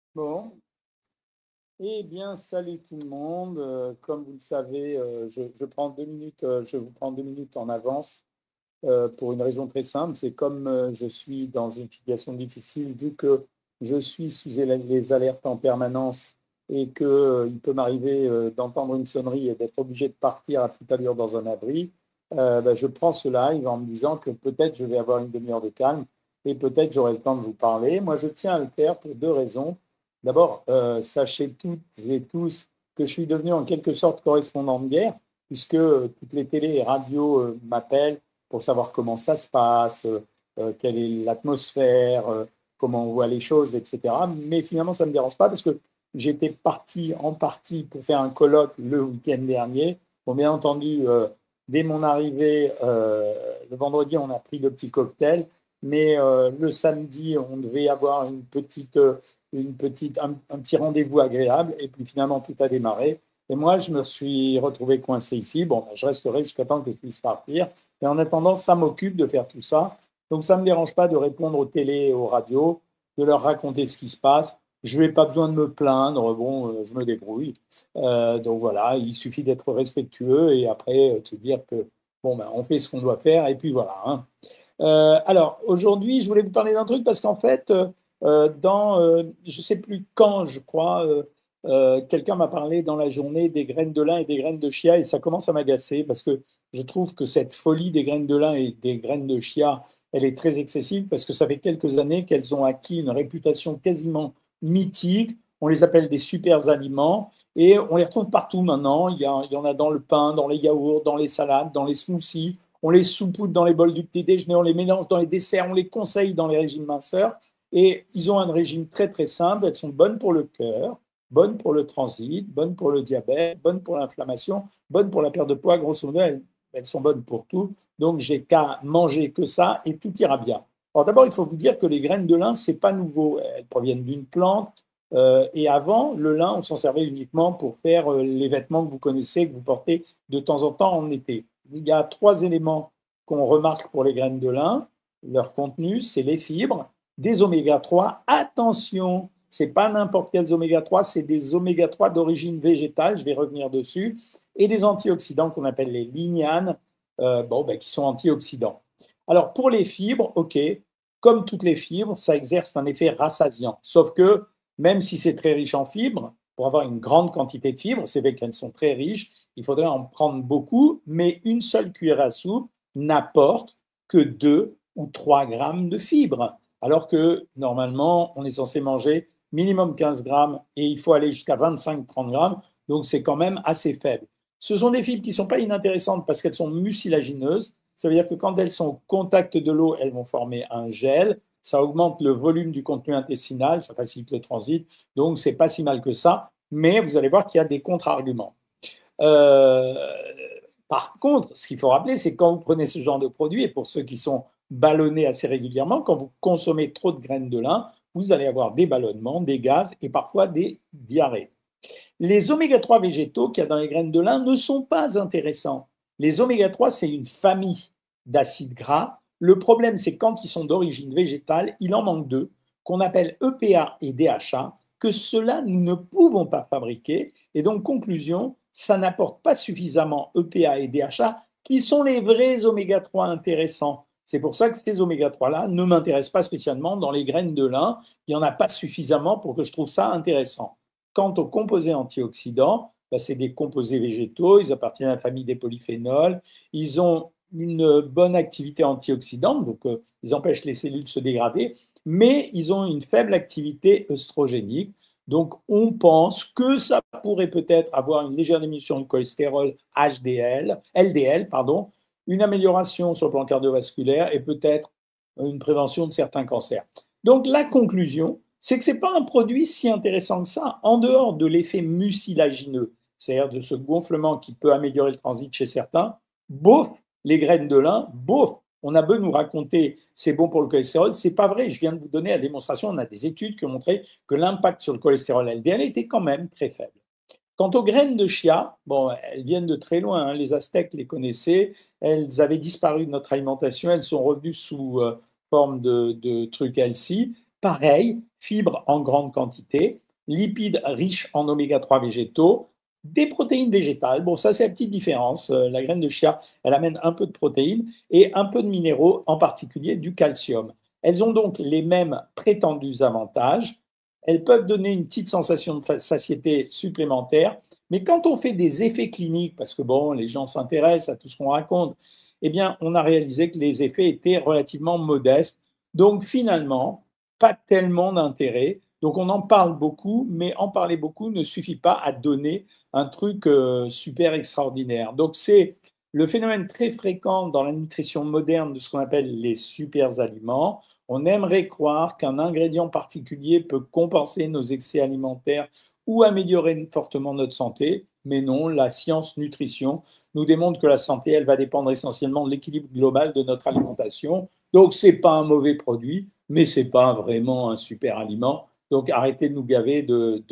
Bon, eh bien, salut tout le monde. Comme vous le savez, je prends 2 minutes, je vous prends 2 minutes en avance pour une raison très simple. C'est comme je suis dans une situation difficile, vu que je suis sous les alertes en permanence et que, il peut m'arriver d'entendre une sonnerie et d'être obligé de partir à toute allure dans un abri. Je prends ce live en me disant que peut-être je vais avoir une demi-heure de calme et peut-être j'aurai le temps de vous parler. Moi, je tiens à le faire pour deux raisons. D'abord, sachez toutes et tous que je suis devenu en quelque sorte correspondant de guerre, puisque toutes les télés et radios m'appellent pour savoir comment ça se passe, quelle est l'atmosphère, comment on voit les choses, etc. Mais finalement, ça ne me dérange pas parce que j'étais parti en partie pour faire un colloque le week-end dernier. Bon, bien entendu, dès mon arrivée, le vendredi, on a pris le petit cocktail, mais le samedi, on devait avoir un petit rendez-vous agréable, et puis finalement, tout a démarré. Et moi, je me suis retrouvé coincé ici. Bon, je resterai jusqu'à temps que je puisse partir. Et en attendant, ça m'occupe de faire tout ça. Donc, ça ne me dérange pas de répondre aux télé et aux radios, de leur raconter ce qui se passe. Je n'ai pas besoin de me plaindre. Bon, je me débrouille. Donc voilà, il suffit d'être respectueux et après te dire que bon, ben, on fait ce qu'on doit faire et puis voilà, hein. Alors, aujourd'hui, je voulais vous parler d'un truc parce qu'en fait, je ne sais plus quand, je crois, quelqu'un m'a parlé dans la journée des graines de lin et des graines de chia et ça commence à m'agacer parce que je trouve que cette folie des graines de lin et des graines de chia, elle est très excessive parce que ça fait quelques années qu'elles ont acquis une réputation quasiment mythique. On les appelle des super aliments et on les retrouve partout maintenant. Il y en a dans le pain, dans les yaourts, dans les salades, dans les smoothies. On les saupoudre dans les bols du petit déjeuner, on les mélange dans les desserts, on les conseille dans les régimes minceurs. Et ils ont un régime très très simple. Elles sont bonnes pour le cœur, bonnes pour le transit, bonnes pour le diabète, bonnes pour l'inflammation, bonnes pour la perte de poids. Grosso modo, elles sont bonnes pour tout. Donc j'ai qu'à manger que ça et tout ira bien. Alors d'abord, il faut vous dire que les graines de lin, c'est pas nouveau. Elles proviennent d'une plante. Et avant, le lin, on s'en servait uniquement pour faire les vêtements que vous connaissez, que vous portez de temps en temps en été. Il y a trois éléments qu'on remarque pour les graines de lin. Leur contenu, c'est les fibres, des oméga 3. Attention, ce n'est pas n'importe quels oméga 3, c'est des oméga 3 d'origine végétale, je vais revenir dessus, et des antioxydants qu'on appelle les lignanes, qui sont antioxydants. Alors pour les fibres, ok, comme toutes les fibres, ça exerce un effet rassasiant. Sauf que même si c'est très riche en fibres, pour avoir une grande quantité de fibres, c'est vrai qu'elles sont très riches, il faudrait en prendre beaucoup, mais une seule cuillère à soupe n'apporte que 2 ou 3 grammes de fibres, alors que normalement, on est censé manger minimum 15 grammes et il faut aller jusqu'à 25-30 grammes, donc c'est quand même assez faible. Ce sont des fibres qui ne sont pas inintéressantes parce qu'elles sont mucilagineuses, ça veut dire que quand elles sont au contact de l'eau, elles vont former un gel, ça augmente le volume du contenu intestinal, ça facilite le transit, donc c'est pas si mal que ça, mais vous allez voir qu'il y a des contre-arguments. Euh, Par contre, ce qu'il faut rappeler, c'est que quand vous prenez ce genre de produit, et pour ceux qui sont ballonnés assez régulièrement, quand vous consommez trop de graines de lin, vous allez avoir des ballonnements, des gaz et parfois des diarrhées. Les oméga 3 végétaux qu'il y a dans les graines de lin ne sont pas intéressants. Les oméga 3, c'est une famille d'acides gras. Le problème, c'est quand ils sont d'origine végétale, il en manque deux, qu'on appelle EPA et DHA, que cela nous ne pouvons pas fabriquer. Et donc, conclusion, ça n'apporte pas suffisamment EPA et DHA, qui sont les vrais oméga 3 intéressants. C'est pour ça que ces oméga 3-là ne m'intéressent pas spécialement dans les graines de lin. Il n'y en a pas suffisamment pour que je trouve ça intéressant. Quant aux composés antioxydants, c'est des composés végétaux, ils appartiennent à la famille des polyphénols, ils ont une bonne activité antioxydante, donc ils empêchent les cellules de se dégrader, mais ils ont une faible activité œstrogénique. Donc on pense que ça pourrait peut-être avoir une légère diminution de cholestérol HDL, LDL, pardon, une amélioration sur le plan cardiovasculaire et peut-être une prévention de certains cancers. Donc la conclusion, c'est que ce n'est pas un produit si intéressant que ça, en dehors de l'effet mucilagineux, c'est-à-dire de ce gonflement qui peut améliorer le transit chez certains. Bof, les graines de lin, bof, on a beau nous raconter c'est bon pour le cholestérol, c'est pas vrai. Je viens de vous donner la démonstration, on a des études qui ont montré que l'impact sur le cholestérol LDL était quand même très faible. Quant aux graines de chia, bon, elles viennent de très loin, hein. Les Aztèques les connaissaient, elles avaient disparu de notre alimentation, elles sont revenues sous forme de trucs healthy. Pareil, fibres en grande quantité, lipides riches en oméga 3 végétaux, des protéines végétales. Bon, ça, c'est la petite différence. La graine de chia, elle amène un peu de protéines et un peu de minéraux, en particulier du calcium. Elles ont donc les mêmes prétendus avantages. Elles peuvent donner une petite sensation de satiété supplémentaire, mais quand on fait des effets cliniques, parce que bon, les gens s'intéressent à tout ce qu'on raconte, eh bien, on a réalisé que les effets étaient relativement modestes. Donc, finalement, pas tellement d'intérêt. Donc, on en parle beaucoup, mais en parler beaucoup ne suffit pas à donner un truc super extraordinaire. Donc, c'est le phénomène très fréquent dans la nutrition moderne de ce qu'on appelle les super aliments. On aimerait croire qu'un ingrédient particulier peut compenser nos excès alimentaires ou améliorer fortement notre santé, mais non, la science nutrition nous démontre que la santé, elle va dépendre essentiellement de l'équilibre global de notre alimentation. Donc, ce n'est pas un mauvais produit, mais ce n'est pas vraiment un super aliment. Donc, arrêtez de nous gaver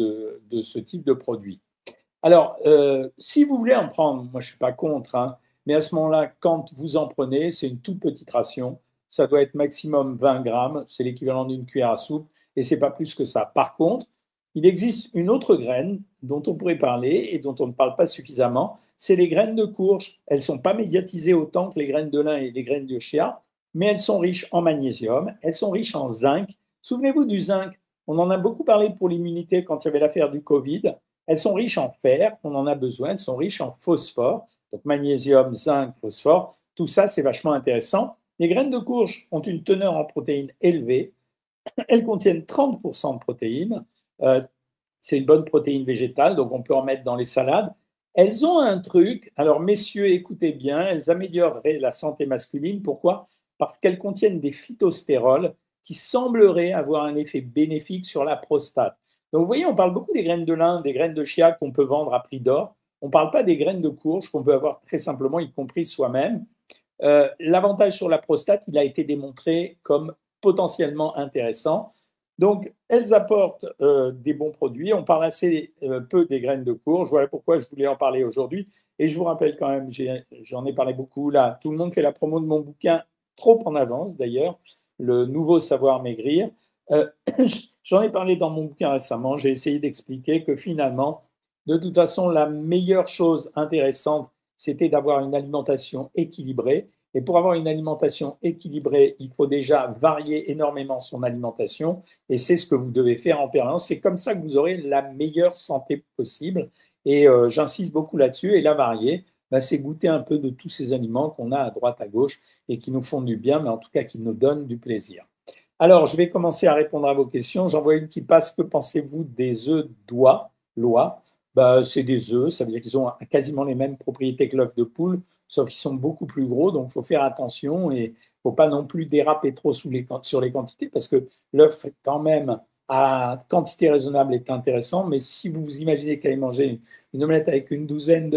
de ce type de produit. Alors, si vous voulez en prendre, moi je ne suis pas contre, hein, mais à ce moment-là, quand vous en prenez, c'est une toute petite ration. Ça doit être maximum 20 grammes, c'est l'équivalent d'une cuillère à soupe, et c'est pas plus que ça. Par contre, il existe une autre graine dont on pourrait parler et dont on ne parle pas suffisamment, c'est les graines de courge. Elles ne sont pas médiatisées autant que les graines de lin et les graines de chia, mais elles sont riches en magnésium, elles sont riches en zinc. Souvenez-vous du zinc, on en a beaucoup parlé pour l'immunité quand il y avait l'affaire du Covid. Elles sont riches en fer, on en a besoin, elles sont riches en phosphore, donc magnésium, zinc, phosphore, tout ça c'est vachement intéressant. Les graines de courge ont une teneur en protéines élevée, elles contiennent 30% de protéines, euh, c'est une bonne protéine végétale, donc on peut en mettre dans les salades. Elles ont un truc, alors messieurs, écoutez bien, elles amélioreraient la santé masculine. Pourquoi? Parce qu'elles contiennent des phytostérols qui sembleraient avoir un effet bénéfique sur la prostate. Donc vous voyez, on parle beaucoup des graines de lin, des graines de chia qu'on peut vendre à prix d'or. On ne parle pas des graines de courge qu'on peut avoir très simplement, y compris soi-même. L'avantage sur la prostate, il a été démontré comme potentiellement intéressant. Donc, elles apportent des bons produits. On parle assez peu des graines de courge. Voilà pourquoi je voulais en parler aujourd'hui. Et je vous rappelle quand même, j'en ai parlé beaucoup là. Tout le monde fait la promo de mon bouquin, trop en avance d'ailleurs, Le nouveau savoir maigrir. Euh, J'en ai parlé dans mon bouquin récemment. J'ai essayé d'expliquer que finalement, de toute façon, la meilleure chose intéressante, c'était d'avoir une alimentation équilibrée. Et pour avoir une alimentation équilibrée, il faut déjà varier énormément son alimentation. Et c'est ce que vous devez faire en permanence. C'est comme ça que vous aurez la meilleure santé possible. Et j'insiste beaucoup là-dessus. Et la varier, ben, c'est goûter un peu de tous ces aliments qu'on a à droite, à gauche et qui nous font du bien, mais en tout cas qui nous donnent du plaisir. Alors, je vais commencer à répondre à vos questions. J'en vois une qui passe. Que pensez-vous des œufs d'oie, l'oie? Ben, c'est des œufs, ça veut dire qu'ils ont quasiment les mêmes propriétés que l'œuf de poule, sauf qu'ils sont beaucoup plus gros, donc il faut faire attention et il ne faut pas non plus déraper trop sur les quantités, parce que l'œuf, quand même, à quantité raisonnable, est intéressant, mais si vous vous imaginez qu'aller manger une omelette avec une douzaine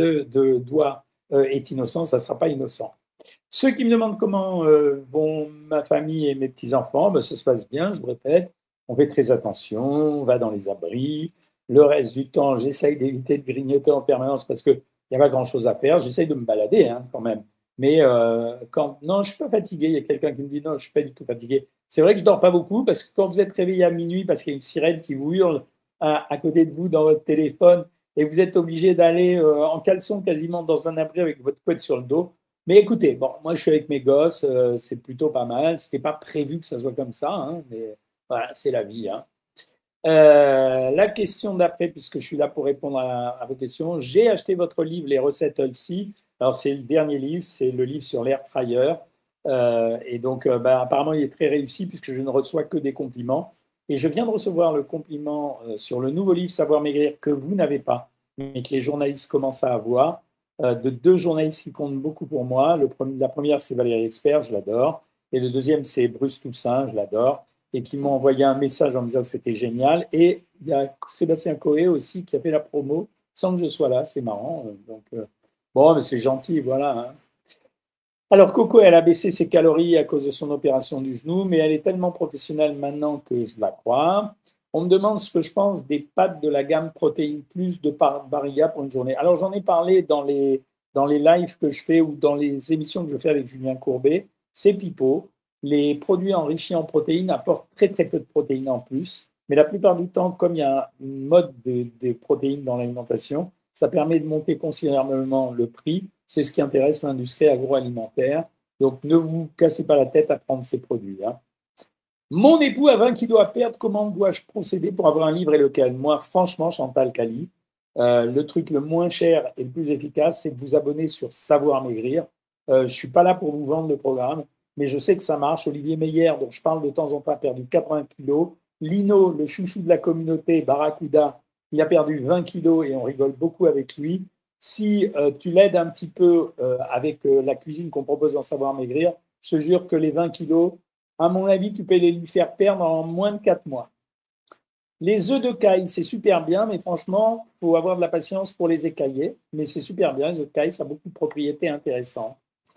de doigts est innocent, ça ne sera pas innocent. Ceux qui me demandent comment vont ma famille et mes petits-enfants, ben, ça se passe bien, je vous répète. On fait très attention, on va dans les abris. Le reste du temps, j'essaye d'éviter de grignoter en permanence parce qu'il n'y a pas grand-chose à faire. J'essaye de me balader hein, quand même. Mais non, je ne suis pas fatigué. Il y a quelqu'un qui me dit non, je ne suis pas du tout fatigué. C'est vrai que je ne dors pas beaucoup parce que quand vous êtes réveillé à minuit parce qu'il y a une sirène qui vous hurle à côté de vous dans votre téléphone et vous êtes obligé d'aller en caleçon quasiment dans un abri avec votre couette sur le dos, mais écoutez, bon, moi je suis avec mes gosses, c'est plutôt pas mal. C'était pas prévu que ça soit comme ça, hein, mais voilà, c'est la vie. Hein. La question d'après, puisque je suis là pour répondre à vos questions, j'ai acheté votre livre Les recettes Healthy. Alors c'est le dernier livre, c'est le livre sur l'air fryer. Et donc bah, apparemment il est très réussi puisque je ne reçois que des compliments. Et je viens de recevoir le compliment sur le nouveau livre Savoir maigrir que vous n'avez pas, mais que les journalistes commencent à avoir de deux journalistes qui comptent beaucoup pour moi. La première, c'est Valérie Expert, je l'adore. Et le deuxième, c'est Bruce Toussaint, je l'adore. Et qui m'ont envoyé un message en me disant que c'était génial. Et il y a Sébastien Coé aussi qui a fait la promo sans que je sois là. C'est marrant. Donc, bon, mais c'est gentil, voilà. Hein. Alors, Coco, elle a baissé ses calories à cause de son opération du genou, mais elle est tellement professionnelle maintenant que je la crois. On me demande ce que je pense des pâtes de la gamme Protéines Plus de Barilla pour une journée. Alors, j'en ai parlé dans les lives que je fais ou dans les émissions que je fais avec Julien Courbet. C'est pipeau. les produits enrichis en protéines apportent très très peu de protéines en plus. Mais la plupart du temps, comme il y a une mode de protéines dans l'alimentation, ça permet de monter considérablement le prix. C'est ce qui intéresse l'industrie agroalimentaire. Donc ne vous cassez pas la tête à prendre ces produits. Hein. Mon époux a 20 kilos à perdre. Comment dois-je procéder pour avoir un livre et lequel? Moi, franchement, Chantal Cali, le truc le moins cher et le plus efficace, c'est de vous abonner sur Savoir Maigrir. Je ne suis pas là pour vous vendre le programme, mais je sais que ça marche. Olivier Meyer, dont je parle de temps en temps, a perdu 80 kilos. Lino, le chouchou de la communauté, Barracuda, il a perdu 20 kilos et on rigole beaucoup avec lui. Si tu l'aides un petit peu avec la cuisine qu'on propose dans Savoir Maigrir, je te jure que les 20 kilos, à mon avis, tu peux les lui faire perdre en moins de 4 mois. Les œufs de caille, c'est super bien, mais franchement, il faut avoir de la patience pour les écailler. Mais c'est super bien, les œufs de caille, ça a beaucoup de propriétés intéressantes.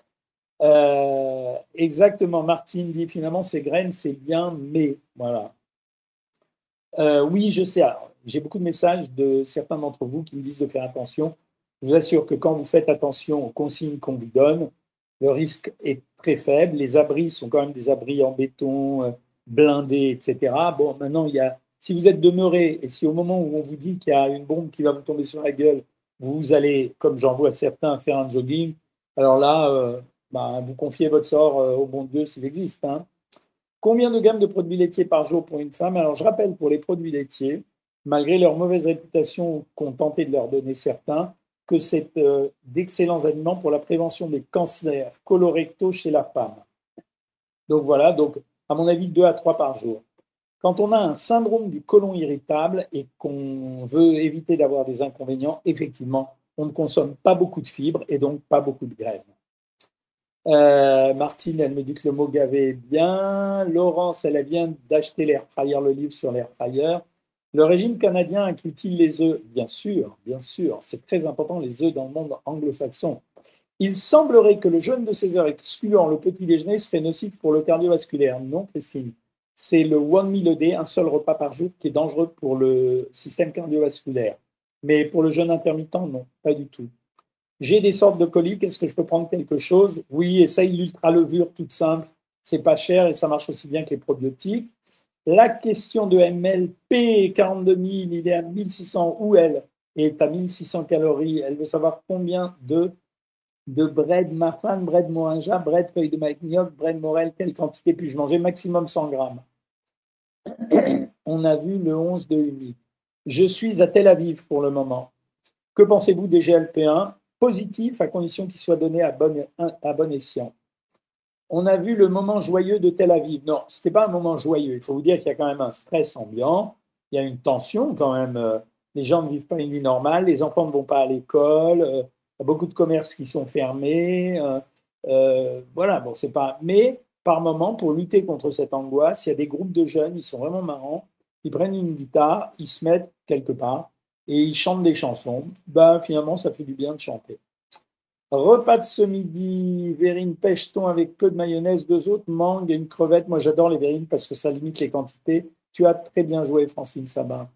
Exactement, Martine dit finalement, ces graines, c'est bien, mais voilà. Oui, je sais. J'ai beaucoup de messages de certains d'entre vous qui me disent de faire attention. Je vous assure que quand vous faites attention aux consignes qu'on vous donne, le risque est très faible. Les abris sont quand même des abris en béton, blindés, etc. Bon, maintenant, si vous êtes demeuré et si au moment où on vous dit qu'il y a une bombe qui va vous tomber sur la gueule, vous allez, comme j'en vois certains, faire un jogging, alors là, vous confiez votre sort au bon Dieu s'il existe. Hein. Combien de grammes de produits laitiers par jour pour une femme? Alors, je rappelle pour les produits laitiers, malgré leur mauvaise réputation qu'ont tenté de leur donner certains, que c'est d'excellents aliments pour la prévention des cancers colorectaux chez la femme. Donc voilà, donc à mon avis, 2 à 3 par jour. Quand on a un syndrome du côlon irritable et qu'on veut éviter d'avoir des inconvénients, effectivement, on ne consomme pas beaucoup de fibres et donc pas beaucoup de graines. Martine, elle me dit que le mot gavé est bien. Laurence, elle vient d'acheter l'air fryer, le livre sur l'air fryer. Le régime canadien inclut-il les œufs? Bien sûr, c'est très important les œufs dans le monde anglo-saxon. Il semblerait que le jeûne de 16 heures excluant le petit déjeuner serait nocif pour le cardiovasculaire. Non, Christine, c'est le one meal a day, un seul repas par jour, qui est dangereux pour le système cardiovasculaire. Mais pour le jeûne intermittent, non, pas du tout. J'ai des sortes de coliques, est-ce que je peux prendre quelque chose? Oui, essaye l'ultra-levure toute simple, c'est pas cher et ça marche aussi bien que les probiotiques. La question de MLP, 42 000, il est à 1600, où elle est à 1600 calories. Elle veut savoir combien de bread muffin, bread moringa, bread feuille de manioc, bread morel, quelle quantité puis-je manger? Maximum 100 grammes. On a vu le 11 de Uni. Je suis à Tel Aviv pour le moment. Que pensez-vous des GLP-1? Positif à condition qu'il soit donné à bon escient. On a vu le moment joyeux de Tel Aviv. Non, ce n'était pas un moment joyeux. Il faut vous dire qu'il y a quand même un stress ambiant. Il y a une tension quand même. Les gens ne vivent pas une vie normale. Les enfants ne vont pas à l'école. Il y a beaucoup de commerces qui sont fermés. Voilà, bon, c'est pas. Mais par moment, pour lutter contre cette angoisse, il y a des groupes de jeunes, ils sont vraiment marrants. Ils prennent une guitare, ils se mettent quelque part et ils chantent des chansons. Finalement, ça fait du bien de chanter. Repas de ce midi, verrine pêche-thon avec peu de mayonnaise, 2 autres, mangue et une crevette. Moi, j'adore les verrines parce que ça limite les quantités. Tu as très bien joué, Francine Sabin.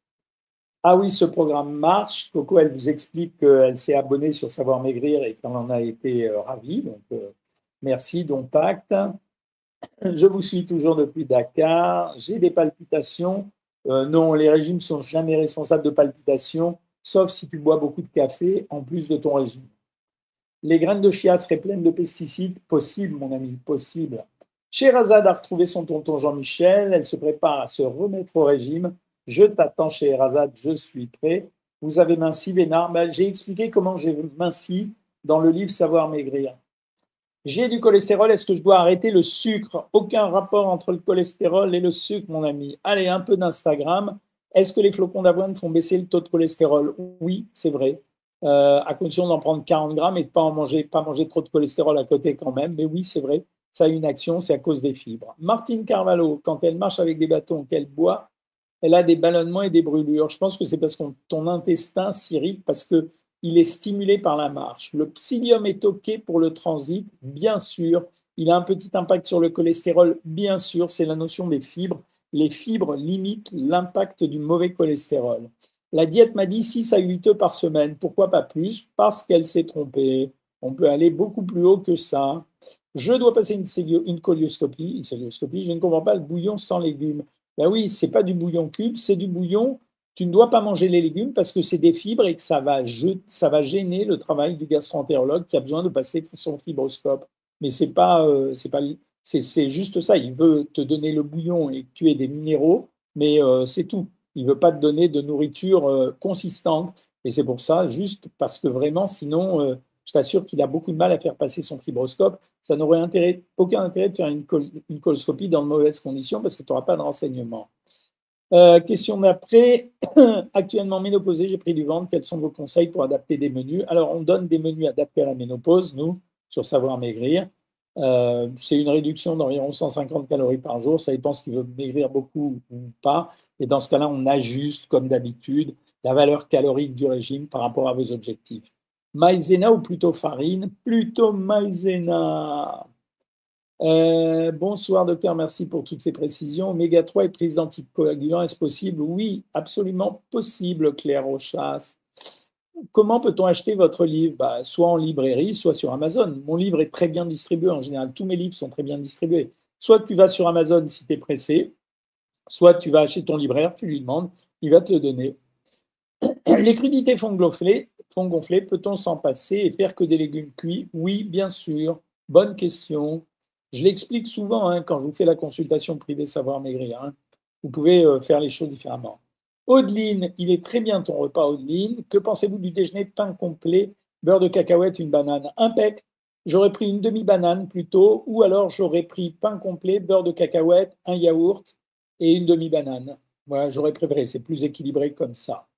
Ah oui, ce programme marche. Coco, elle vous explique qu'elle s'est abonnée sur Savoir Maigrir et qu'elle en a été ravie. Donc, merci, dont acte. Je vous suis toujours depuis Dakar. J'ai des palpitations. Non, les régimes ne sont jamais responsables de palpitations, sauf si tu bois beaucoup de café en plus de ton régime. Les graines de chia seraient pleines de pesticides? Possible, mon ami, possible. Sherazade a retrouvé son tonton Jean-Michel. Elle se prépare à se remettre au régime. Je t'attends, Sherazade, je suis prêt. Vous avez minci, Vénard? J'ai expliqué comment j'ai minci dans le livre Savoir Maigrir. J'ai du cholestérol, est-ce que je dois arrêter le sucre? Aucun rapport entre le cholestérol et le sucre, mon ami. Allez, un peu d'Instagram. Est-ce que les flocons d'avoine font baisser le taux de cholestérol? Oui, c'est vrai. À condition d'en prendre 40 grammes et de pas manger trop de cholestérol à côté quand même. Mais oui, c'est vrai, ça a une action, c'est à cause des fibres. Martine Carvalho, quand elle marche avec des bâtons qu'elle boit, elle a des ballonnements et des brûlures. Je pense que c'est parce que ton intestin s'irrite parce que il est stimulé par la marche. Le psyllium est OK pour le transit, bien sûr. Il a un petit impact sur le cholestérol, bien sûr. C'est la notion des fibres. Les fibres limitent l'impact du mauvais cholestérol. La diète m'a dit 6 à 8 œufs par semaine. Pourquoi pas plus? Parce qu'elle s'est trompée. On peut aller beaucoup plus haut que ça. Je dois passer une colioscopie, je ne comprends pas le bouillon sans légumes. Ben oui, c'est pas du bouillon cube, c'est du bouillon. Tu ne dois pas manger les légumes parce que c'est des fibres et que ça va gêner le travail du gastro-entérologue qui a besoin de passer son fibroscope. Mais c'est juste ça. Il veut te donner le bouillon et que tu aies des minéraux, mais c'est tout. Il veut pas te donner de nourriture consistante. Et c'est pour ça, juste parce que vraiment, sinon, je t'assure qu'il a beaucoup de mal à faire passer son fibroscope. Ça n'aurait aucun intérêt de faire une coloscopie dans de mauvaises conditions parce que tu n'auras pas de renseignements. Question d'après. Actuellement ménopausée, j'ai pris du ventre. Quels sont vos conseils pour adapter des menus? Alors, on donne des menus adaptés à la ménopause, nous, sur Savoir Maigrir. C'est une réduction d'environ 150 calories par jour. Ça dépend si tu veux maigrir beaucoup ou pas. Et dans ce cas-là, on ajuste, comme d'habitude, la valeur calorique du régime par rapport à vos objectifs. Maïzena ou plutôt farine? Plutôt maïzena. Bonsoir docteur, merci pour toutes ces précisions. Oméga 3 et prise d'anticoagulants, est-ce possible? Oui, absolument possible, Claire Rochas. Comment peut-on acheter votre livre? Soit en librairie, soit sur Amazon. Mon livre est très bien distribué. En général, tous mes livres sont très bien distribués. Soit tu vas sur Amazon si tu es pressé, soit tu vas chez ton libraire, tu lui demandes, il va te le donner. Les crudités font gonfler. Peut-on s'en passer et faire que des légumes cuits? Oui, bien sûr. Bonne question. Je l'explique souvent quand je vous fais la consultation privée Savoir Maigrir. Vous pouvez faire les choses différemment. Audeline, il est très bien ton repas, Audeline. Que pensez-vous du déjeuner? Pain complet, beurre de cacahuète, une banane. Impec. J'aurais pris une demi-banane plutôt, ou alors j'aurais pris pain complet, beurre de cacahuète, un yaourt et une demi-banane. Voilà, j'aurais préféré. C'est plus équilibré comme ça.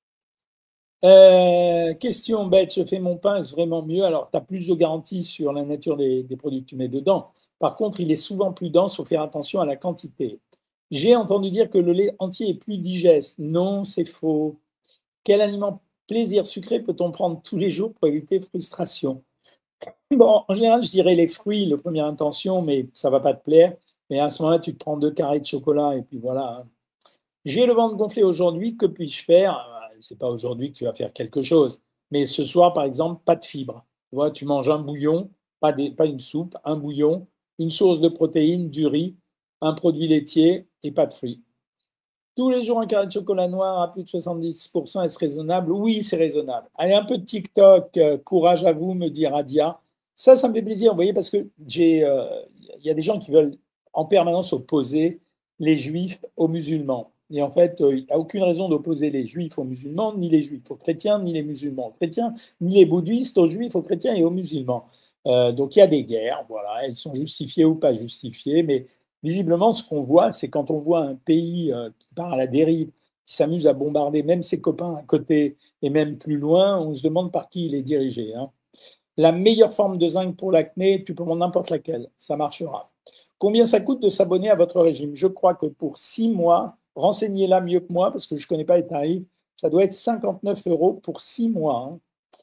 Question bête, je fais mon pain, est-ce vraiment mieux? Alors, tu as plus de garantie sur la nature des produits que tu mets dedans. Par contre, il est souvent plus dense, il faut faire attention à la quantité. J'ai entendu dire que le lait entier est plus digeste. Non, c'est faux. Quel aliment plaisir sucré peut-on prendre tous les jours pour éviter frustration? Bon, en général, je dirais les fruits, la première intention, mais ça va pas te plaire. Mais à ce moment-là, tu te prends 2 carrés de chocolat et puis voilà. J'ai le ventre gonflé aujourd'hui, que puis-je faire? C'est pas aujourd'hui que tu vas faire quelque chose. Mais ce soir, par exemple, pas de fibres. Tu vois, tu manges un bouillon, pas une soupe, un bouillon, une source de protéines, du riz, un produit laitier et pas de fruits. Tous les jours, un carré de chocolat noir à plus de 70%, est-ce raisonnable? Oui, c'est raisonnable. Allez, un peu de TikTok, courage à vous, me dit Radia. Ça me fait plaisir, vous voyez, parce que il y a des gens qui veulent en permanence opposer les juifs aux musulmans. Et en fait, il n'y a aucune raison d'opposer les juifs aux musulmans, ni les juifs aux chrétiens, ni les musulmans aux chrétiens, ni les bouddhistes aux juifs, aux chrétiens et aux musulmans. Donc il y a des guerres, voilà, elles sont justifiées ou pas justifiées, mais visiblement, ce qu'on voit, c'est quand on voit un pays qui part à la dérive, qui s'amuse à bombarder même ses copains à côté et même plus loin, on se demande par qui il est dirigé. La meilleure forme de zinc pour l'acné, tu peux prendre n'importe laquelle, ça marchera. Combien ça coûte de s'abonner à votre régime? Je crois que pour 6 mois, renseignez-la mieux que moi parce que je ne connais pas les tarifs, ça doit être 59 euros pour 6 mois.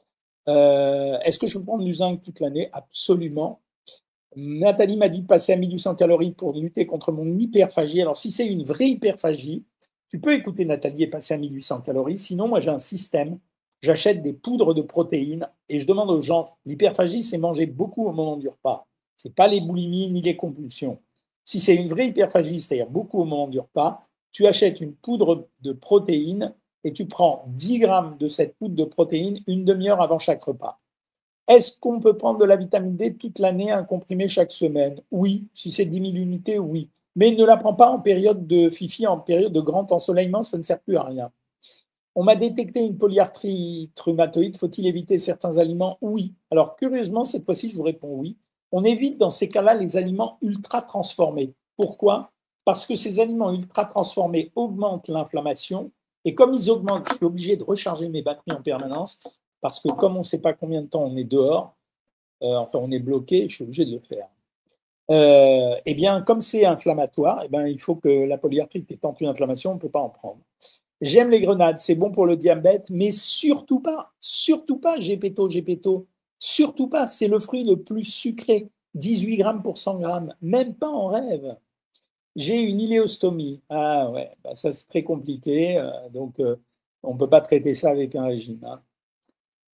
Est-ce que je peux prendre du zinc toute l'année? Absolument. Nathalie m'a dit de passer à 1800 calories pour lutter contre mon hyperphagie. Alors, si c'est une vraie hyperphagie, tu peux écouter Nathalie et passer à 1800 calories. Sinon, moi, j'ai un système. J'achète des poudres de protéines et je demande aux gens, l'hyperphagie, c'est manger beaucoup au moment du repas. Ce n'est pas les boulimies ni les compulsions. Si c'est une vraie hyperphagie, c'est-à-dire beaucoup au moment du repas, tu achètes une poudre de protéines et tu prends 10 grammes de cette poudre de protéines une demi-heure avant chaque repas. Est-ce qu'on peut prendre de la vitamine D toute l'année, un comprimé chaque semaine? Oui. Si c'est 10 000 unités, oui. Mais ne la prends pas en période de fifi, en période de grand ensoleillement, ça ne sert plus à rien. On m'a détecté une polyarthrite rhumatoïde, faut-il éviter certains aliments? Oui. Alors curieusement, cette fois-ci, je vous réponds oui. On évite dans ces cas-là les aliments ultra transformés. Pourquoi? Parce que ces aliments ultra transformés augmentent l'inflammation et comme ils augmentent, je suis obligé de recharger mes batteries en permanence parce que comme on ne sait pas combien de temps on est dehors, enfin on est bloqué, je suis obligé de le faire. Eh bien, comme c'est inflammatoire, eh bien, il faut que la polyarthrite étant une inflammation, on ne peut pas en prendre. J'aime les grenades, c'est bon pour le diabète, mais surtout pas, gepetto, surtout pas, c'est le fruit le plus sucré, 18 grammes pour 100 grammes, même pas en rêve. J'ai une iléostomie, ah ouais, ça c'est très compliqué, donc on ne peut pas traiter ça avec un régime.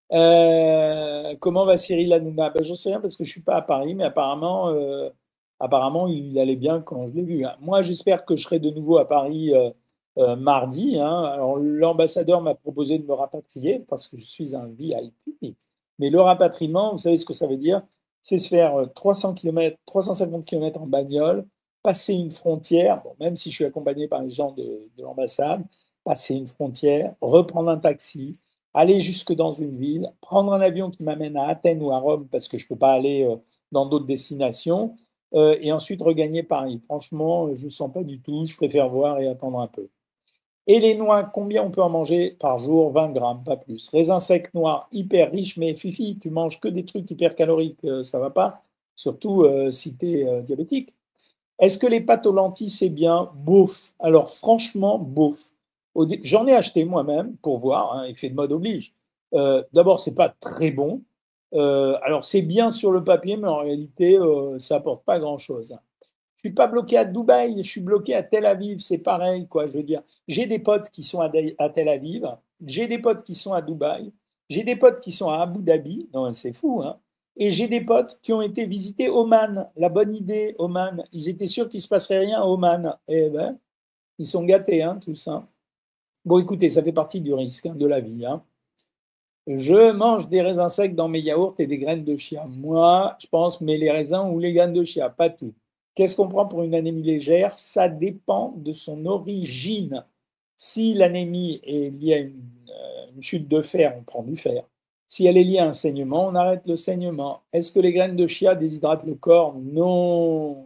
Comment va Cyril Hanouna? Ben, j'en sais rien parce que je suis pas à Paris, mais apparemment il allait bien quand je l'ai vu, hein. Moi, j'espère que je serai de nouveau à Paris mardi, hein. Alors, l'ambassadeur m'a proposé de me rapatrier parce que je suis un VIP. Mais le rapatriement, vous savez ce que ça veut dire? C'est se faire 300 km, 350 km en bagnole, passer une frontière, bon, même si je suis accompagné par les gens de l'ambassade, passer une frontière, reprendre un taxi, aller jusque dans une ville, prendre un avion qui m'amène à Athènes ou à Rome parce que je ne peux pas aller dans d'autres destinations, et ensuite regagner Paris. Franchement, je ne sens pas du tout, je préfère voir et attendre un peu. Et les noix, combien on peut en manger par jour? 20 grammes, pas plus. Raisins secs noirs, hyper riches, mais fifi, tu manges que des trucs hyper caloriques, ça va pas, surtout si tu es diabétique. Est-ce que les pâtes aux lentilles, c'est bien? Bouf. Alors, franchement, bouf. J'en ai acheté moi-même pour voir, hein, effet de mode oblige. D'abord, c'est pas très bon. Alors, c'est bien sur le papier, mais en réalité, ça apporte pas grand-chose. Je suis pas bloqué à Dubaï, je suis bloqué à Tel Aviv, c'est pareil, quoi. Je veux dire, j'ai des potes qui sont à Tel Aviv, j'ai des potes qui sont à Dubaï, j'ai des potes qui sont à Abu Dhabi, non, c'est fou, hein. Et j'ai des potes qui ont été visiter Oman, la bonne idée, Oman. Ils étaient sûrs qu'il se passerait rien à Oman. Eh ben, ils sont gâtés, hein, tout ça. Bon, écoutez, ça fait partie du risque, hein, de la vie, hein. Je mange des raisins secs dans mes yaourts et des graines de chia. Moi, je pense, mais les raisins ou les graines de chia, pas tout. Qu'est-ce qu'on prend pour une anémie légère? Ça dépend de son origine. Si l'anémie est liée à une chute de fer, on prend du fer. Si elle est liée à un saignement, on arrête le saignement. Est-ce que les graines de chia déshydratent le corps? Non.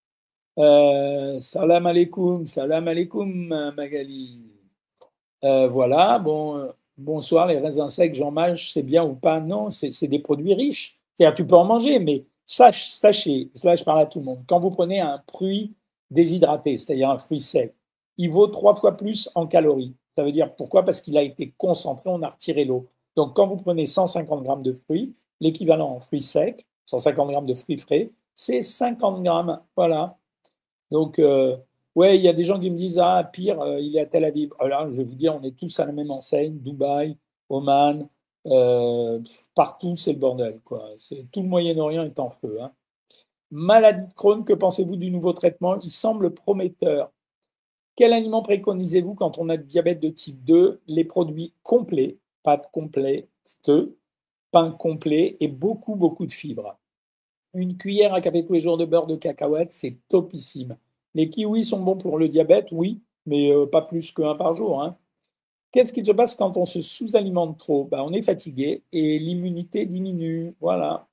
Salam alaikum, Magali. Voilà, bon, bonsoir, les raisins secs, j'en mange, c'est bien ou pas? Non, c'est des produits riches. C'est-à-dire, tu peux en manger, mais sachez, cela je parle à tout le monde, quand vous prenez un fruit déshydraté, c'est-à-dire un fruit sec, il vaut 3 fois plus en calories. Ça veut dire pourquoi? Parce qu'il a été concentré, on a retiré l'eau. Donc, quand vous prenez 150 grammes de fruits, l'équivalent en fruits secs, 150 grammes de fruits frais, c'est 50 grammes. Voilà. Donc, ouais, il y a des gens qui me disent, ah, pire, il est à Tel Aviv. Alors, je vais vous dire, on est tous à la même enseigne, Dubaï, Oman, euh, partout, c'est le bordel, quoi. Tout le Moyen-Orient est en feu, hein. Maladie de Crohn, que pensez-vous du nouveau traitement? Il semble prometteur. Quel aliment préconisez-vous quand on a du diabète de type 2? Les produits complets, pâtes complètes, pain complet et beaucoup, beaucoup de fibres. Une cuillère à café tous les jours de beurre de cacahuète, c'est topissime. Les kiwis sont bons pour le diabète, oui, mais pas plus qu'un par jour, hein. Qu'est-ce qui se passe quand on se sous-alimente trop? Ben, on est fatigué et l'immunité diminue. Voilà.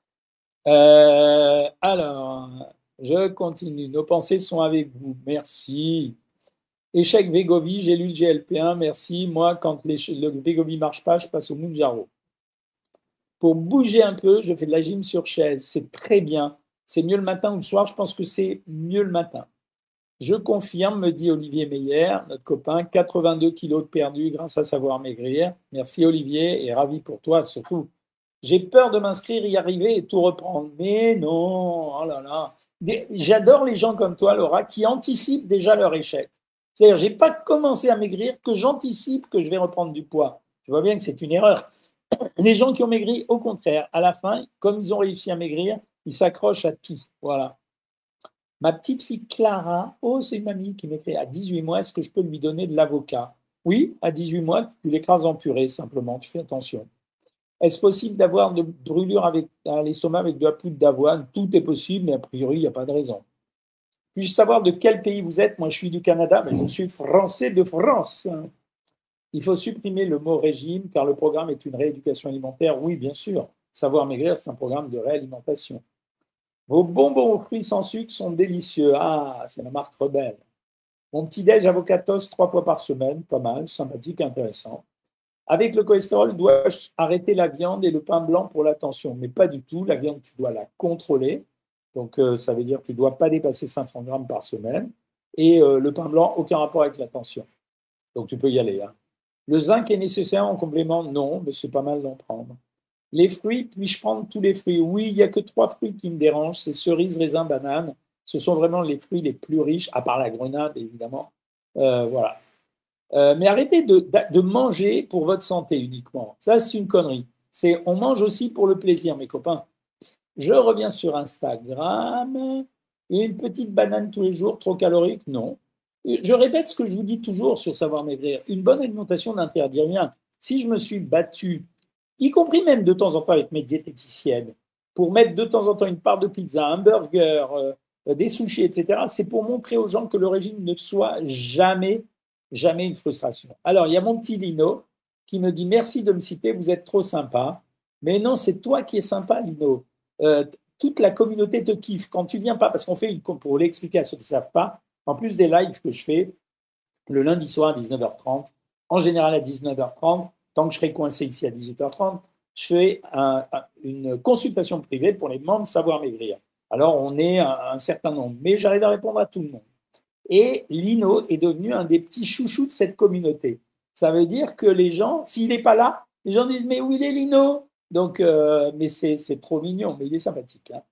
Alors, je continue. Nos pensées sont avec vous. Merci. Échec Végovi, j'ai lu le GLP1. Merci. Moi, quand le Végovi ne marche pas, je passe au Mounjaro. Pour bouger un peu, je fais de la gym sur chaise. C'est très bien. C'est mieux le matin ou le soir. Je pense que c'est mieux le matin. Je confirme, me dit Olivier Meyer, notre copain, 82 kilos de perdus grâce à Savoir Maigrir. Merci Olivier et ravi pour toi surtout. J'ai peur de m'inscrire, y arriver et tout reprendre. Mais non, oh là là. J'adore les gens comme toi, Laura, qui anticipent déjà leur échec. C'est-à-dire, j'ai pas commencé à maigrir que j'anticipe que je vais reprendre du poids. Je vois bien que c'est une erreur. Les gens qui ont maigri, au contraire, à la fin, comme ils ont réussi à maigrir, ils s'accrochent à tout. Voilà. Ma petite fille Clara, oh, c'est une mamie qui m'écrit à 18 mois, est-ce que je peux lui donner de l'avocat? Oui, à 18 mois, tu l'écrases en purée, simplement, tu fais attention. Est-ce possible d'avoir de brûlures à l'estomac avec de la poudre d'avoine? Tout est possible, mais a priori, il n'y a pas de raison. Puis-je savoir de quel pays vous êtes? Moi, je suis du Canada, mais je suis français de France. Il faut supprimer le mot régime, car le programme est une rééducation alimentaire. Oui, bien sûr. Savoir maigrir, c'est un programme de réalimentation. Vos bonbons aux fruits sans sucre sont délicieux. Ah, c'est la marque Rebelle. Mon petit-déj avocat toast 3 fois par semaine, pas mal, sympathique, intéressant. Avec le cholestérol, dois-je arrêter la viande et le pain blanc pour la tension? Mais pas du tout. La viande, tu dois la contrôler. Donc, ça veut dire que tu ne dois pas dépasser 500 grammes par semaine. Et le pain blanc, aucun rapport avec la tension. Donc, tu peux y aller, hein. Le zinc est nécessaire en complément? Non, mais c'est pas mal d'en prendre. Les fruits, puis-je prendre tous les fruits? Oui, il n'y a que 3 fruits qui me dérangent, c'est cerise, raisin, banane. Ce sont vraiment les fruits les plus riches, à part la grenade, évidemment. Voilà. Mais arrêtez de manger pour votre santé uniquement. Ça, c'est une connerie. On mange aussi pour le plaisir, mes copains. Je reviens sur Instagram. Une petite banane tous les jours, trop calorique? Non. Je répète ce que je vous dis toujours sur Savoir Maigrir. Une bonne alimentation n'interdit rien. Si je me suis battu, y compris même de temps en temps avec mes diététiciennes, pour mettre de temps en temps une part de pizza, un burger, des sushis, etc., c'est pour montrer aux gens que le régime ne soit jamais, jamais une frustration. Alors, il y a mon petit Lino qui me dit merci de me citer, vous êtes trop sympa. Mais non, c'est toi qui es sympa, Lino. Toute la communauté te kiffe. Quand tu viens pas, parce qu'on fait pour l'expliquer à ceux qui ne savent pas, en plus des lives que je fais le lundi soir à 19h30, en général à 19h30, tant que je serai coincé ici à 18h30, je fais une consultation privée pour les membres Savoir Maigrir. Alors, on est un certain nombre, mais j'arrive à répondre à tout le monde. Et Lino est devenu un des petits chouchous de cette communauté. Ça veut dire que les gens, s'il n'est pas là, les gens disent « Mais où il est Lino ?» Donc, mais c'est trop mignon, mais il est sympathique. Hein.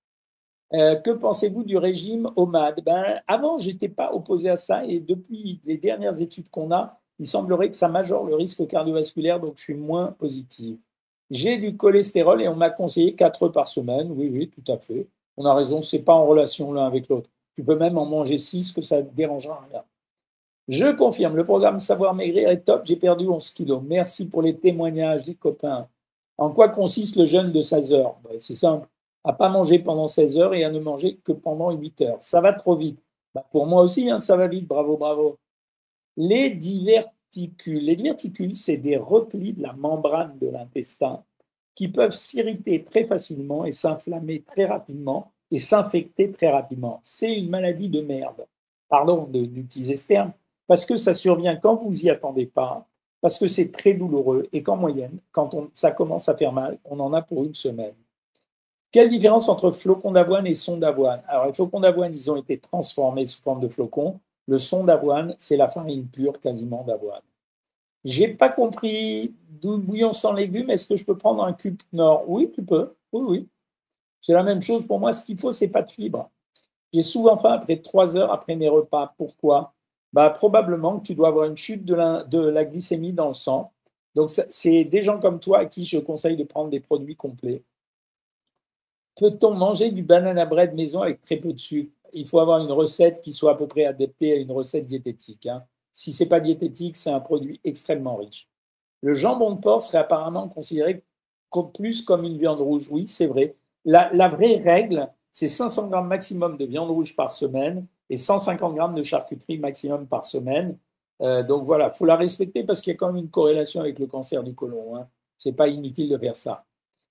Que pensez-vous du régime OMAD? Avant, je n'étais pas opposé à ça et depuis les dernières études qu'on a, il semblerait que ça majore le risque cardiovasculaire, donc je suis moins positive. J'ai du cholestérol et on m'a conseillé 4 œufs par semaine. Oui, oui, tout à fait. On a raison, ce n'est pas en relation l'un avec l'autre. Tu peux même en manger 6, que ça ne te dérangera rien. Je confirme, le programme Savoir Maigrir est top. J'ai perdu 11 kilos. Merci pour les témoignages des copains. En quoi consiste le jeûne de 16 heures? C'est simple, à ne pas manger pendant 16 heures et à ne manger que pendant 8 heures. Ça va trop vite. Pour moi aussi, hein, ça va vite, bravo, bravo. Les diverticules, c'est des replis de la membrane de l'intestin qui peuvent s'irriter très facilement et s'inflammer très rapidement et s'infecter très rapidement. C'est une maladie de merde. Pardon d'utiliser ce terme, parce que ça survient quand vous n'y attendez pas, parce que c'est très douloureux et qu'en moyenne, quand ça commence à faire mal, on en a pour une semaine. Quelle différence entre flocons d'avoine et son d'avoine? Alors, les flocons d'avoine, ils ont été transformés sous forme de flocons. Le son d'avoine, c'est la farine pure quasiment d'avoine. J'ai pas compris du bouillon sans légumes. Est-ce que je peux prendre un cube Nord? Oui, tu peux. Oui, oui. C'est la même chose pour moi. Ce qu'il faut, c'est pas de fibres. J'ai souvent faim après 3 heures après mes repas. Pourquoi? Probablement que tu dois avoir une chute de la glycémie dans le sang. Donc, c'est des gens comme toi à qui je conseille de prendre des produits complets. Peut-on manger du banana bread maison avec très peu de sucre? Il faut avoir une recette qui soit à peu près adaptée à une recette diététique. Hein. Si ce n'est pas diététique, c'est un produit extrêmement riche. Le jambon de porc serait apparemment considéré plus comme une viande rouge. Oui, c'est vrai. La vraie règle, c'est 500 grammes maximum de viande rouge par semaine et 150 grammes de charcuterie maximum par semaine. Donc voilà, il faut la respecter parce qu'il y a quand même une corrélation avec le cancer du côlon. Hein. Ce n'est pas inutile de faire ça.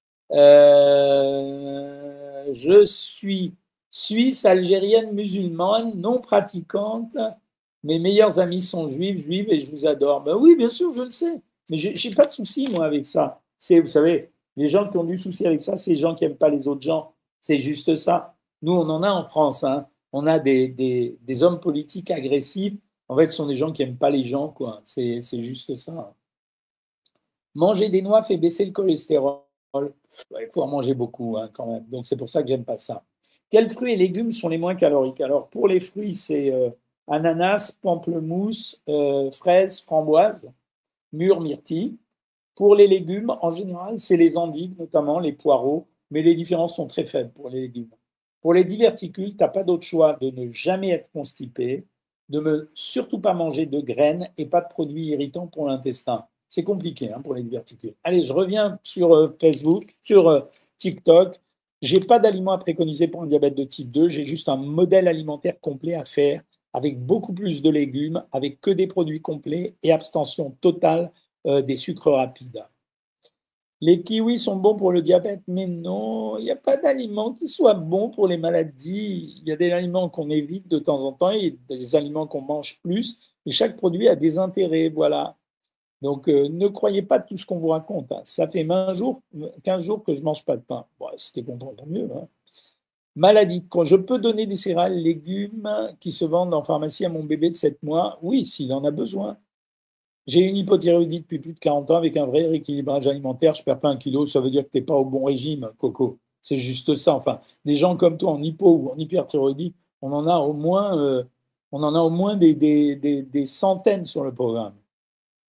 Je suis suisse, algérienne, musulmane, non pratiquante. Mes meilleurs amis sont juifs, juives et je vous adore. Oui, bien sûr, je le sais. Mais je n'ai pas de souci, moi, avec ça. Vous savez, les gens qui ont du souci avec ça, c'est les gens qui n'aiment pas les autres gens. C'est juste ça. Nous, on en a en France. Hein. On a des hommes politiques agressifs. En fait, ce sont des gens qui n'aiment pas les gens. Quoi. C'est juste ça. Manger des noix fait baisser le cholestérol. Il faut en manger beaucoup hein, quand même. Donc, c'est pour ça que j'aime pas ça. Quels fruits et légumes sont les moins caloriques? Alors, pour les fruits, c'est ananas, pamplemousse, fraises, framboises, mûres, myrtilles. Pour les légumes, en général, c'est les endives, notamment les poireaux, mais les différences sont très faibles pour les légumes. Pour les diverticules, tu n'as pas d'autre choix de ne jamais être constipé, de ne surtout pas manger de graines et pas de produits irritants pour l'intestin. C'est compliqué hein, pour les diverticules. Allez, je reviens sur Facebook, sur TikTok. Je n'ai pas d'aliments à préconiser pour un diabète de type 2, j'ai juste un modèle alimentaire complet à faire avec beaucoup plus de légumes, avec que des produits complets et abstention totale des sucres rapides. Les kiwis sont bons pour le diabète, mais non, il n'y a pas d'aliments qui soient bons pour les maladies. Il y a des aliments qu'on évite de temps en temps et des aliments qu'on mange plus, et chaque produit a des intérêts, voilà. Donc, ne croyez pas tout ce qu'on vous raconte. Hein. Ça fait 20 jours, 15 jours que je ne mange pas de pain. Bon, si t'es content, tant mieux. Hein. Maladie. Quand je peux donner des céréales, légumes qui se vendent en pharmacie à mon bébé de 7 mois, oui, s'il en a besoin. J'ai une hypothyroïdie depuis plus de 40 ans avec un vrai rééquilibrage alimentaire. Je ne perds pas 1 kilo, ça veut dire que tu n'es pas au bon régime, Coco. C'est juste ça. Enfin, des gens comme toi en hypo ou en hyperthyroïdie, on en a au moins des centaines sur le programme.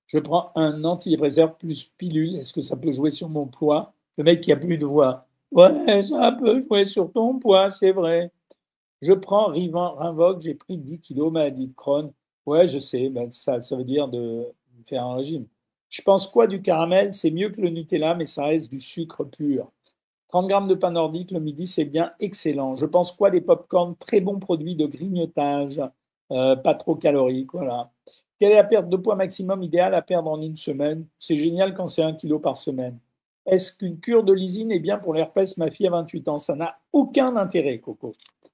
Je prends un antidépresseur plus pilule. Est-ce que ça peut jouer sur mon poids? Le mec qui a plus de voix. Ouais, ça peut jouer sur ton poids, c'est vrai. Je prends Rinvoq, j'ai pris 10 kilos, maladie de Crohn. Ouais, je sais, ben ça veut dire de faire un régime. Je pense quoi du caramel? C'est mieux que le Nutella, mais ça reste du sucre pur. 30 grammes de pain nordique le midi, c'est bien excellent. Je pense quoi des pop-corn? Très bon produit de grignotage, pas trop calorique, voilà. Quelle est la perte de poids maximum idéale à perdre en une semaine? C'est génial quand c'est 1 kilo par semaine. Est-ce qu'une cure de lysine est bien pour l'herpès? Ma fille a 28 ans. Ça n'a aucun intérêt, Coco.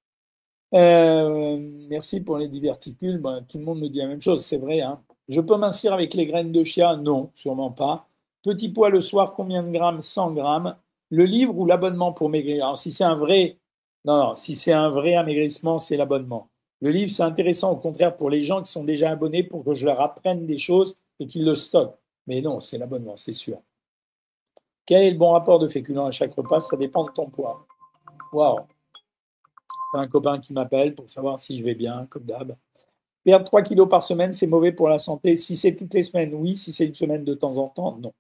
Merci pour les diverticules. Ben, tout le monde me dit la même chose, c'est vrai. Hein. Je peux mincir avec les graines de chia? Non, sûrement pas. Petit poids le soir, combien de grammes? 100 grammes. Le livre ou l'abonnement pour maigrir? Alors, si c'est un vrai, non, si c'est un vrai amaigrissement, c'est l'abonnement. Le livre, c'est intéressant, au contraire, pour les gens qui sont déjà abonnés, pour que je leur apprenne des choses et qu'ils le stockent. Mais non, c'est l'abonnement, c'est sûr. Quel est le bon rapport de féculents à chaque repas? Ça dépend de ton poids. Waouh! C'est un copain qui m'appelle pour savoir si je vais bien, comme d'hab. Perdre 3 kilos par semaine, c'est mauvais pour la santé. Si c'est toutes les semaines, oui. Si c'est une semaine de temps en temps, non.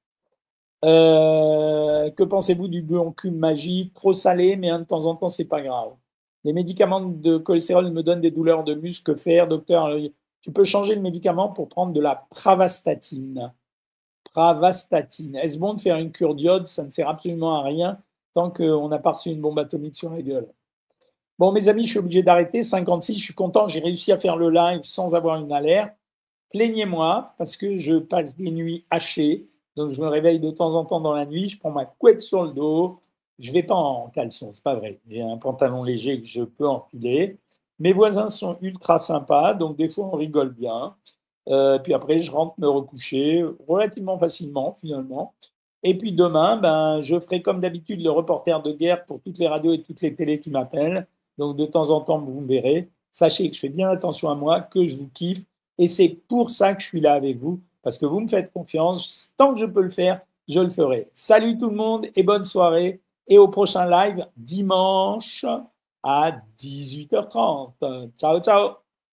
Que pensez-vous du bouillon-cube magique? Trop salé, mais de temps en temps, c'est pas grave. Les médicaments de cholestérol me donnent des douleurs de muscle. Que faire, docteur? Tu peux changer le médicament pour prendre de la pravastatine. Pravastatine. Est-ce bon de faire une cure d'iode? Ça ne sert absolument à rien tant qu'on n'a pas reçu une bombe atomique sur la gueule. Bon, mes amis, je suis obligé d'arrêter. 56, je suis content, j'ai réussi à faire le live sans avoir une alerte. Plaignez-moi parce que je passe des nuits hachées. Donc, je me réveille de temps en temps dans la nuit, je prends ma couette sur le dos. Je ne vais pas en caleçon, c'est pas vrai. J'ai un pantalon léger que je peux enfiler. Mes voisins sont ultra sympas, donc des fois on rigole bien. Puis après, je rentre me recoucher relativement facilement finalement. Et puis demain, ben, je ferai comme d'habitude le reporter de guerre pour toutes les radios et toutes les télés qui m'appellent. Donc de temps en temps, vous me verrez. Sachez que je fais bien attention à moi, que je vous kiffe. Et c'est pour ça que je suis là avec vous, parce que vous me faites confiance. Tant que je peux le faire, je le ferai. Salut tout le monde et bonne soirée. Et au prochain live, dimanche à 18h30. Ciao, ciao.